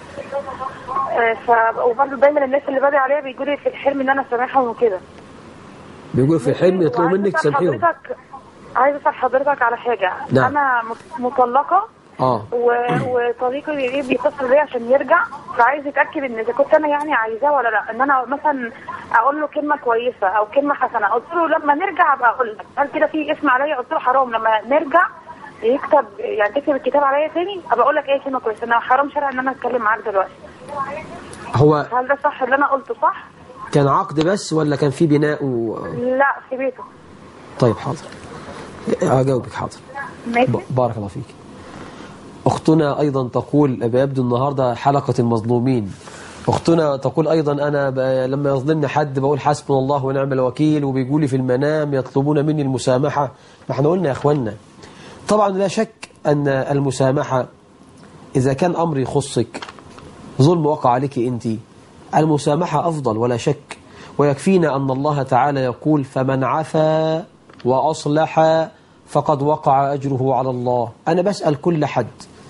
وبرضو دايما الناس اللي بدعي عليها بيقولوا لي في الحلم ان انا سامحهم وكده. بيقول في الحلم يطلبوا منك تسامحيهم. عايز اسال حضرتك على حاجه. نعم. انا مطلقه وطريقي بيتصل بيا عشان يرجع، فعايز يتاكد ان اذا كنت انا يعني عايزاه ولا لا، ان انا مثلا اقول له كلمه كويسه او كلمه حسنه. قلت له لما نرجع ابقى اقول لك، هل كده في اسم عليا؟ قلت له حرام لما نرجع يكتب يعني تكتب الكتاب عليا تاني ابقى اقول لك ايه كلمه كويسه. انا حرام شرع ان انا اتكلم معاك دلوقتي. هل ده صح اللي انا قلته صح؟ كان عقد بس ولا كان في بناء لا في بيته. طيب حاضر اجاوبك. حاضر ماشي. بارك الله فيك. أختنا أيضا تقول يبدو النهاردة حلقة المظلومين. أختنا تقول أيضا أنا لما يظلمني حد بقول حسبنا الله ونعم الوكيل، وبيقولي في المنام يطلبون مني المسامحة. فاحنا قلنا يا أخوانا طبعا لا شك أن المسامحة إذا كان أمر يخصك ظلم وقع عليك أنت، المسامحة أفضل ولا شك. ويكفينا أن الله تعالى يقول فمن عفا وأصلح فقد وقع أجره على الله. أنا بسأل كل حد،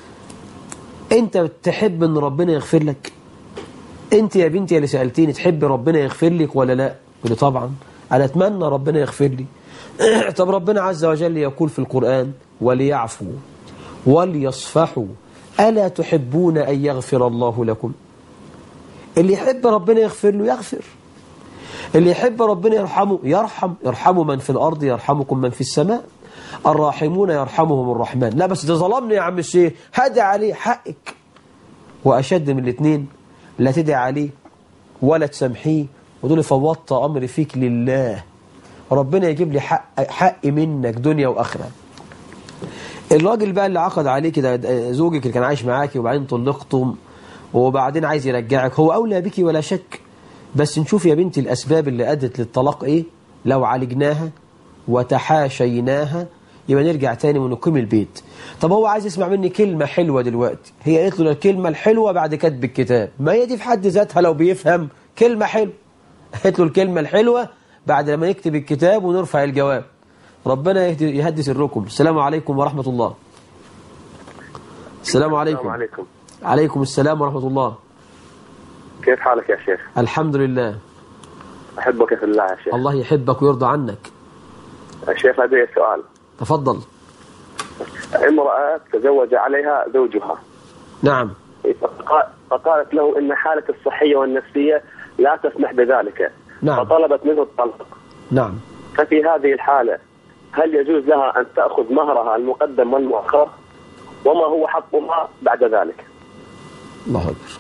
أنت تحب أن ربنا يغفر لك؟ أنت يا بنتي اللي سألتيني تحب ربنا يغفر لك ولا لا؟ قلت طبعا أنا أتمنى ربنا يغفر لي. طب ربنا عز وجل يقول في القرآن وليعفوا وليصفحوا ألا تحبون أن يغفر الله لكم؟ اللي يحب ربنا يغفر له يغفر، اللي يحب ربنا يرحمه يرحم. يرحموا من في الأرض يرحمكم من في السماء، الراحمون يرحمهم الرحمن. لا بس ده ظلمني يا عم الشيخ هدع عليه، حقك. وأشد من الاثنين لا تدع عليه ولا تسامحيه وتقول فوضت أمري فيك لله، ربنا يجيب لي حق منك دنيا وآخرة. الراجل بقى اللي عقد عليك ده زوجك اللي كان عايش معاكي وبعدين طلقتم وبعدين عايز يرجعك، هو أولى بك ولا شك. بس نشوف يا بنتي الأسباب اللي أدت للطلاق إيه، لو عالجناها وتحاشيناها يبقى نرجع تاني ونقيم البيت. طب هو عايز يسمع مني كلمة حلوة دلوقتي، هي قالت له الكلمة الحلوة بعد كتب الكتاب، ما هي دي في حد ذاتها لو بيفهم كلمة حلوة. قالت له الكلمة الحلوة بعد لما نكتب الكتاب ونرفع الجواب. ربنا يهدي سركم. السلام عليكم ورحمة الله. السلام عليكم. عليكم. عليكم السلام ورحمة الله. كيف حالك يا شيخ؟ الحمد لله. أحبك في الله يا شيخ. الله يحبك ويرضى عنك. يا شيخ لدي سؤال. تفضل. امرأة تزوج عليها زوجها. نعم. فقالت له إن حالته الصحية والنفسية لا تسمح بذلك. نعم. فطلبت منه الطلاق. نعم. ففي هذه الحالة هل يجوز لها أن تأخذ مهرها المقدم والمؤخر؟ وما هو حقها بعد ذلك؟ الله أكبر.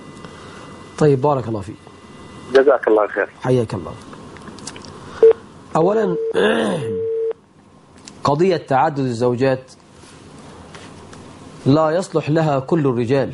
طيب بارك الله فيك. جزاك الله خير. حياك الله. أولا قضية تعدد الزوجات لا يصلح لها كل الرجال،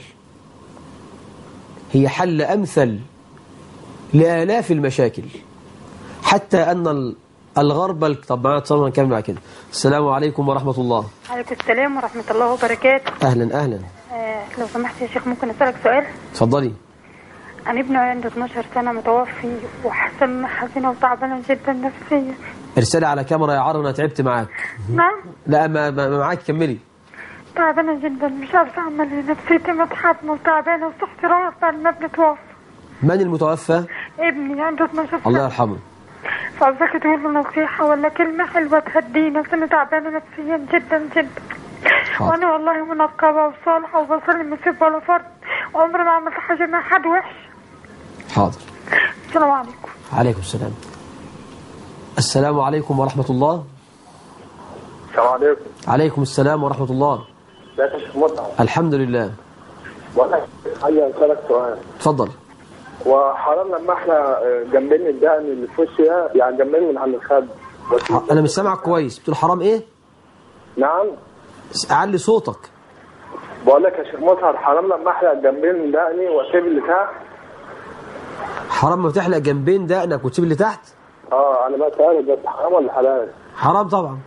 هي حل أمثل لآلاف المشاكل، حتى أن الغرب. طب معنا اتصال نكمل مع كده. السلام عليكم ورحمة الله. عليكم السلام ورحمة الله وبركاته. أهلا أهلا. لو سمحت يا شيخ ممكن أسألك سؤال؟ اتفضلي. أنا ابني عنده 12 سنة متوفي وحاسة إني حزينة وتعبانة جدا نفسيا. ارسلي على كاميرا يا عرب، أنا تعبت معاك. نعم. لا ما معاك كملي. تعبانة جدا مش عارفة أعمل إيه، نفسيتي متحطمة وتعبانة وصحتي راحت بعد ما ابني توفى. من المتوفى؟ ابني عنده 12 سنة. الله يرحمه. فعاوزاك تقول له نصيحة ولا كلمة حلوة تهدينا، أنا تعبانة نفسيا جدا جدا. وأنا والله منقبة وصالحة وبصلي من سب ولا فرد، وعمري ما عملت حاجة مع حد وحش. حاضر. السلام عليكم. عليكم السلام. السلام عليكم ورحمة الله. السلام عليكم. عليكم السلام ورحمة الله. لا تشك متعب. الحمد لله. والله عايز أسألك سؤال. تفضل. وحرام لما احنا جنبين الدقن اللي في وشها، يعني جنبين من عند الخد. أنا مش سامعك كويس. بتقول حرام إيه؟ نعم. أعلي صوتك. بقول لك يا شيخ مطهر، حرام لما احلق جنبين دقني واسيب اللي تحت؟ حرام ما تحلق جنبين دقنك وتسيب اللي تحت؟ انا بسألك بس حرام ولا حلال؟ حرام طبعا.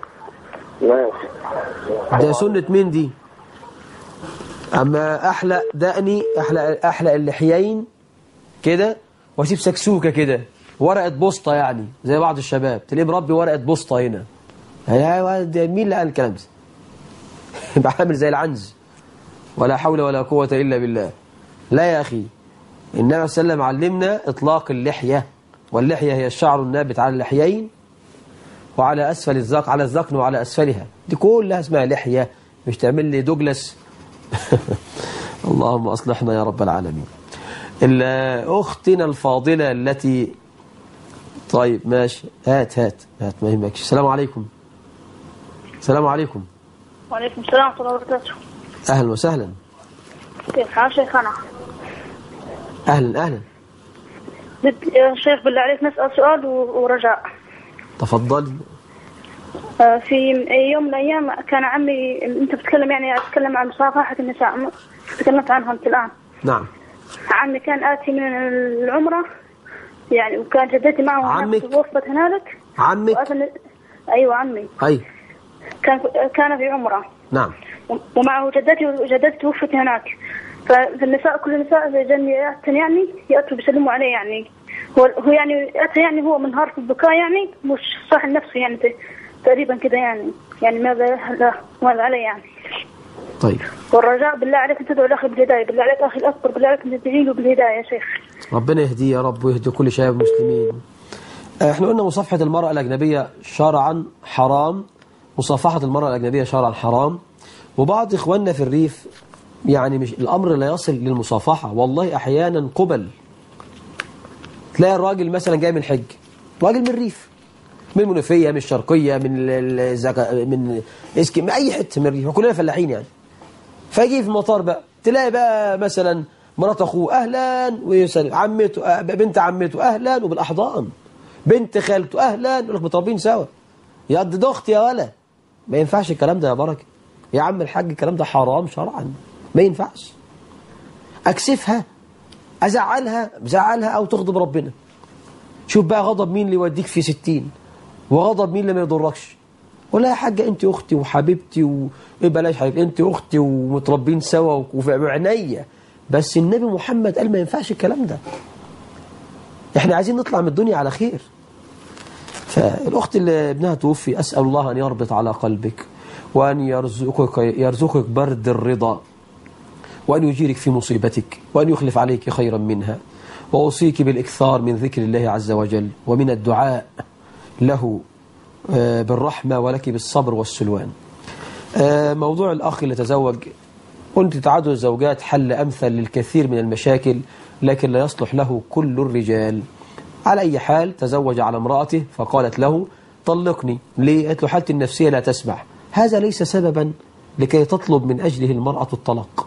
ماشي. ده سنة مين دي؟ اما احلق دقني، احلق اللحيين كده واسيب سكسوكه كده، ورقه بوسطه يعني زي بعض الشباب تلاقيه مربي ورقه بوسطه هنا. مين اللي قال الكلام ده؟ يبقى عامل زي العنز. ولا حول ولا قوه الا بالله. لا يا اخي، النبي صلى الله عليه وسلم علمنا اطلاق اللحيه، واللحيه هي الشعر النابت على اللحيين وعلى اسفل الذقن، على الذقن وعلى اسفلها، دي كلها اسمها لحيه. مش تعمل لي دوجلاس. اللهم أصلحنا يا رب العالمين. أختنا الفاضلة التي، طيب ماشي، هات ما يهمكش. السلام عليكم. السلام عليكم. وعليكم السلام ورحمة الله وبركاته. أهلا وسهلا. كيف حال شيخنا؟ أهلا. يا شيخ بالله عليك نسأل سؤال ورجاء. تفضل. في يوم من الأيام كان عمي، أنت بتتكلم يعني أتكلم عن مصافحة النساء، تكلمت عنها أنت الآن. نعم. عمي كان آتي من العمرة يعني، وكان جدتي معه. عمك توفت هنالك. عمك؟ أيوة عمي. أي. كان في عمرة. نعم. ومعه جدتي توفت هناك. فالنساء كل النساء يعني يأتوا بيسلموا عليه يعني. هو يعني أتى يعني هو منهار في البكاء يعني، مش صح نفسه يعني تقريبا كده يعني ماذا عليه يعني. طيب. والرجاء بالله عليك تدعو الأخي بالهداية، بالله عليك أخي الأكبر، بالله عليك تدعي له بالهداية يا شيخ. ربنا يهديه يا رب ويهدي كل شباب المسلمين. احنا قلنا مصافحة المرأة الأجنبية شرعا حرام، مصافحة المرأة الأجنبية شرعا حرام. وبعض إخواننا في الريف يعني مش الأمر لا يصل للمصافحة، والله أحيانا قبل تلاقي الراجل مثلا جاي من الحج، راجل من الريف، من المنوفية، من الشرقية، من اسكي، من أي حتة من الريف، وكلنا فلاحين يعني. فيجي في المطار بقى تلاقي بقى مثلا مرات أخوه أهلا ويسلم، عمته بنت عمته أهلا، وبالأحضان بنت خالته أهلا، يقول لك متربين سوا. يا قد أختي يا ولا، ما ينفعش الكلام ده يا بركة يا عم الحاج، الكلام ده حرام شرعا، ما ينفعش. أكسفها، أزعلها أو تغضب ربنا. شوف بقى غضب مين اللي يوديك في 60، وغضب مين اللي ما يضركش. ولا يا حاجة أنت أختي وحبيبتي بلاش حبيبتي، أنت أختي ومتربين سوا وفي عينيا، بس النبي محمد قال ما ينفعش الكلام ده. احنا عايزين نطلع من الدنيا على خير. فالأخت اللي ابنها توفي، أسأل الله أن يربط على قلبك، وأن يرزقك برد الرضا، وأن يجيرك في مصيبتك، وأن يخلف عليك خيرا منها. وأوصيك بالإكثار من ذكر الله عز وجل، ومن الدعاء له بالرحمة، ولك بالصبر والسلوان. موضوع الأخ اللي تزوج، قلت تعدد الزوجات حل أمثل للكثير من المشاكل، لكن لا يصلح له كل الرجال. على أي حال تزوج على امرأته فقالت له طلقني، ليه؟ قالت له حالتي النفسية لا تسمح. هذا ليس سببا لكي تطلب من أجله المرأة الطلاق.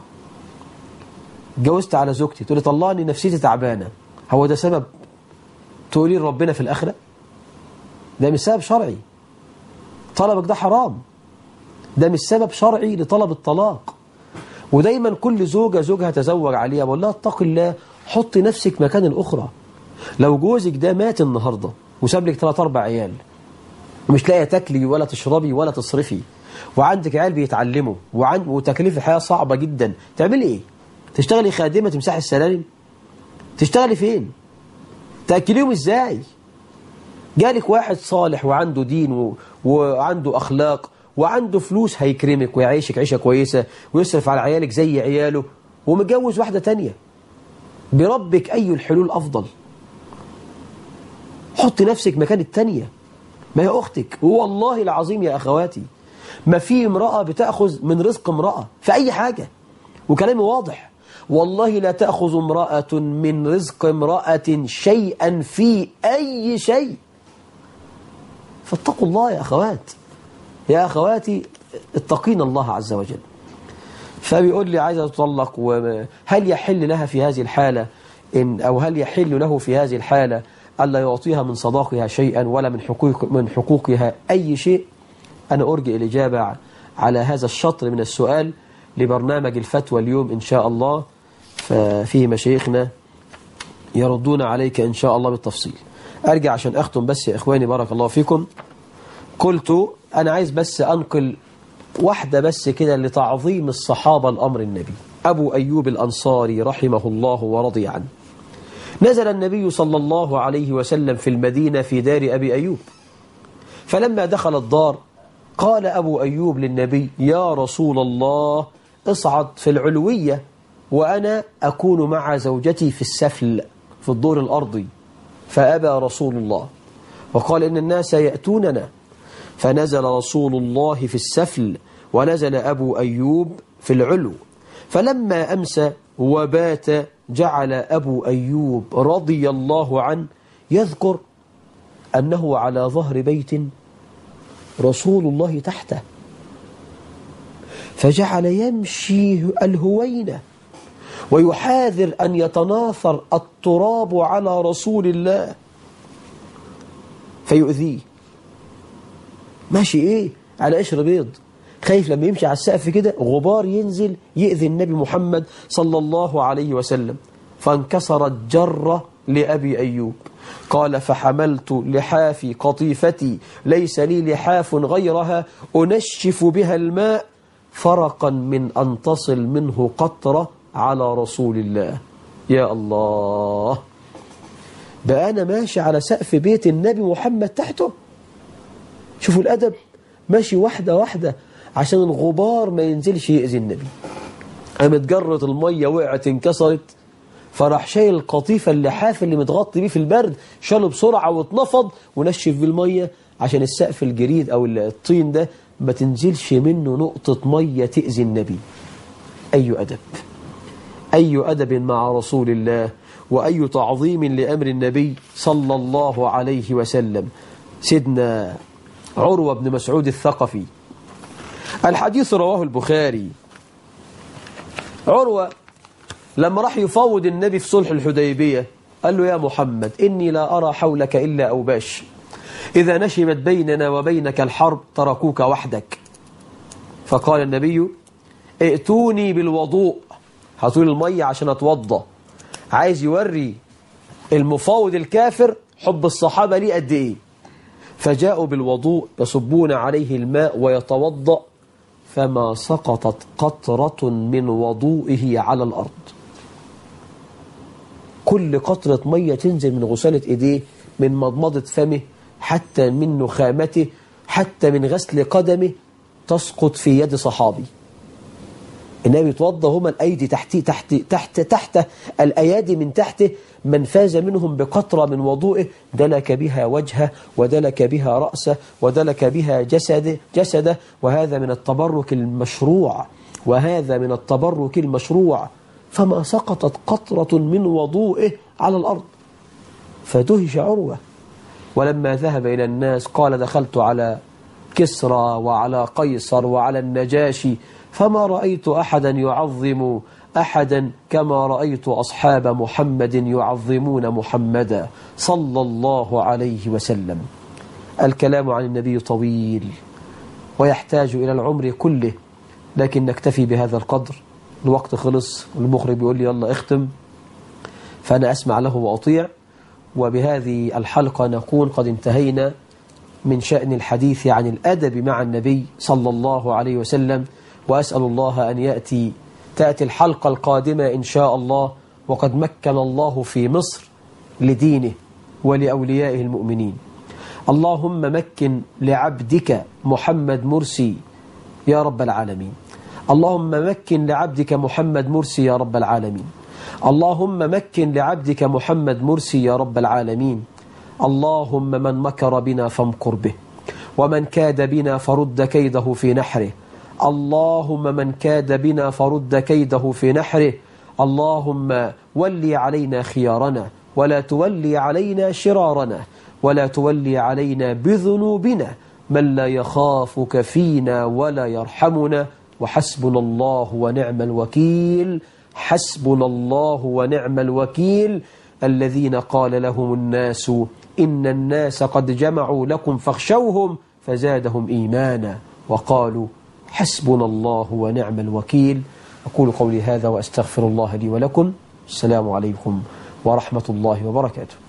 جوزت على زوجتي تقولي طلقني نفسيتي تعبانة، هو ده سبب تقولي ربنا في الآخرة؟ ده مش سبب شرعي، طلبك ده حرام، ده مش سبب شرعي لطلب الطلاق. ودايما كل زوجها تزوج عليها بقول لها اتق الله، حطي نفسك مكان الأخرى. لو جوزك ده مات النهاردة وساب لك 3-4 عيال، ومش لاقيه تاكلي ولا تشربي ولا تصرفي، وعندك عيال بيتعلموا، وتكاليف الحياة صعبة جدا، تعملي ايه؟ تشتغلي خادمة تمسحي السلالم؟ تشتغلي فين؟ تأكليهم ازاي؟ جالك واحد صالح وعنده دين وعنده أخلاق وعنده فلوس، هيكرمك ويعيشك عيشة كويسة ويصرف على عيالك زي عياله، ومتجوز واحدة تانية. بربك أي الحلول أفضل؟ حط نفسك مكان التانية، ما هي أختك. والله العظيم يا أخواتي ما في امرأة بتأخذ من رزق امرأة في أي حاجة، وكلامي واضح، والله لا تأخذ امرأة من رزق امرأة شيئا في أي شيء. فاتقوا الله يا أخوات، يا أخواتي اتقين الله عز وجل. فبيقول لي عايزة تطلق، وهل يحل لها في هذه الحالة أو هل يحل له في هذه الحالة ألا يعطيها من صداقها شيئا ولا من حقوقها أي شيء؟ أنا أرجئ الإجابة على هذا الشطر من السؤال لبرنامج الفتوى اليوم إن شاء الله، ففيه مشايخنا يردون عليك إن شاء الله بالتفصيل. أرجع عشان أختم بس يا إخواني بارك الله فيكم. قلت أنا عايز بس أنقل واحدة بس كده لتعظيم الصحابة الأمر النبي. أبو أيوب الأنصاري رحمه الله ورضي عنه، نزل النبي صلى الله عليه وسلم في المدينة في دار أبي أيوب، فلما دخل الدار قال أبو أيوب للنبي: يا رسول الله اصعد في العلوية وأنا أكون مع زوجتي في السفل في الدور الأرضي. فأبى رسول الله وقال: إن الناس يأتوننا. فنزل رسول الله في السفل ونزل أبو أيوب في العلو. فلما أمسى وبات جعل أبو أيوب رضي الله عنه يذكر أنه على ظهر بيت رسول الله تحته، فجعل يمشي الهوينة ويحاذر أن يتناثر التراب على رسول الله فيؤذيه. ماشي إيه على قشر بيض، خايف لما يمشي على السقف كده غبار ينزل يؤذي النبي محمد صلى الله عليه وسلم. فانكسرت جرة لأبي أيوب، قال: فحملت لحافي قطيفتي ليس لي لحاف غيرها أنشف بها الماء فرقا من أن تصل منه قطرة على رسول الله. يا الله، بقى أنا ماشي على سقف بيت النبي محمد تحته. شوفوا الأدب، ماشي واحدة واحدة عشان الغبار ما ينزلش يأذي النبي. قامت جرة المية وقعت انكسرت، فراح شايل القطيفة اللحاف اللي متغطي بيه في البرد، شاله بسرعة واتنفض ونشف بالمية عشان السقف الجريد أو الطين ده ما تنزلش منه نقطة مية تأذي النبي. أي أدب، أي أدب مع رسول الله، وأي تعظيم لأمر النبي صلى الله عليه وسلم. سيدنا عروة بن مسعود الثقفي، الحديث رواه البخاري. عروة لما راح يفاوض النبي في صلح الحديبية قال له: يا محمد إني لا أرى حولك إلا أوباش، إذا نشبت بيننا وبينك الحرب تركوك وحدك. فقال النبي: ائتوني بالوضوء، هاتوا لي المية عشان أتوضى. عايز يوري المفاوض الكافر حب الصحابة ليه قد إيه. فجاءوا بالوضوء يصبون عليه الماء ويتوضأ، فما سقطت قطرة من وضوئه على الأرض. كل قطرة مية تنزل من غسالة إيديه، من مضمضة فمه، حتى من نخامته، حتى من غسل قدمه، تسقط في يد صحابي. النبي يتوضى هما الأيدي تحت الأيادي من تحته، من فاز منهم بقطرة من وضوئه دلك بها وجهه ودلك بها رأسه ودلك بها جسده. وهذا من التبرك المشروع، وهذا من التبرك المشروع. فما سقطت قطرة من وضوئه على الأرض. فدهش عروة، ولما ذهب إلى الناس قال: دخلت على كسرى وعلى قيصر وعلى النجاشي فما رأيت أحدا يعظم أحدا كما رأيت أصحاب محمد يعظمون محمدا صلى الله عليه وسلم. الكلام عن النبي طويل ويحتاج إلى العمر كله، لكن نكتفي بهذا القدر. الوقت خلص، المخرج بيقول لي يلا اختم، فأنا أسمع له وأطيع. وبهذه الحلقة نكون قد انتهينا من شأن الحديث عن الأدب مع النبي صلى الله عليه وسلم. وأسأل الله أن تأتي الحلقة القادمة إن شاء الله وقد مكن الله في مصر لدينه ولأوليائه المؤمنين. اللهم مكن لعبدك محمد مرسي يا رب العالمين. اللهم مكن لعبدك محمد مرسي يا رب العالمين. اللهم مكن لعبدك محمد مرسي يا رب العالمين. اللهم من مكر بنا فامكر به، ومن كاد بنا فرد كيده في نحره. اللهم من كاد بنا فرد كيده في نحره. اللهم ولي علينا خيارنا ولا تولي علينا شرارنا، ولا تولي علينا بذنوبنا من لا يخافك فينا ولا يرحمنا. وحسبنا الله ونعم الوكيل. حسبنا الله ونعم الوكيل. الذين قال لهم الناس إن الناس قد جمعوا لكم فاخشوهم فزادهم إيمانا وقالوا حسبنا الله ونعم الوكيل. أقول قولي هذا وأستغفر الله لي ولكم. السلام عليكم ورحمة الله وبركاته.